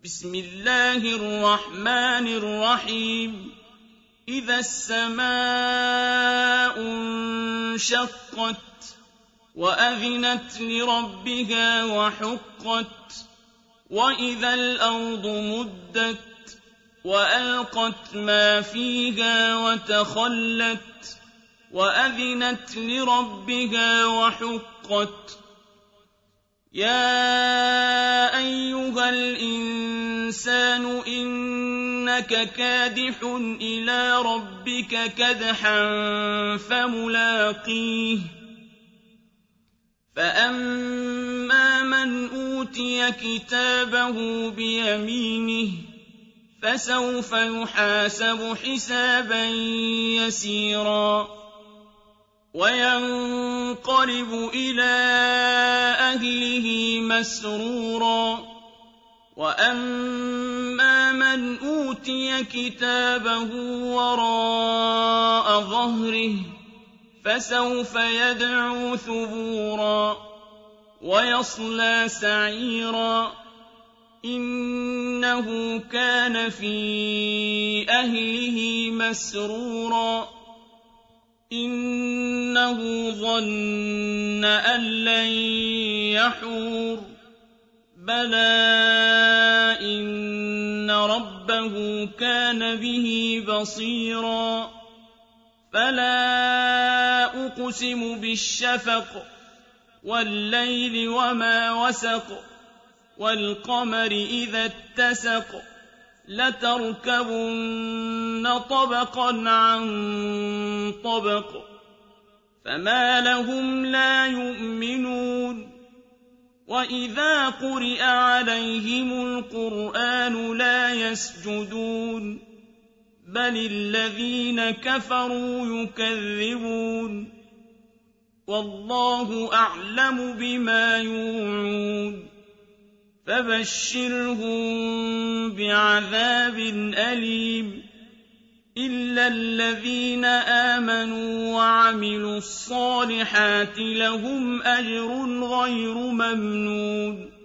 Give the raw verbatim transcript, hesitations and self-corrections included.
بسم الله الرحمن الرحيم إذا السماء انشقت وأذنت لربها وحقت وإذا الأرض مدت وألقت ما فيها وتخلت وأذنت لربها وحقت يا أيها الإنسان إنك كادح إلى ربك كدحا فملاقيه فأما من أوتي كتابه بيمينه فسوف يحاسب حسابا يسيرا وينقلب إلى أهله مسرورا وأما من أوتي كتابه وراء ظهره فسوف يدعو ثبورا ويصلى سعيرا إنه كان في أهله مسرورا إنه ظن أن لن يحور بلى إن ربه كان به بصيرا فلا أقسم بالشفق والليل وما وسق والقمر إذا اتسق لتركبن طبقا عن طبق فما لهم لا يؤمنون وإذا قرئ عليهم القرآن لا يسجدون بل الذين كفروا يكذبون والله أعلم بما يوعون فبشرهم بعذاب أليم إلا الذين آمنوا وعملوا الصالحات لهم أجر غير ممنون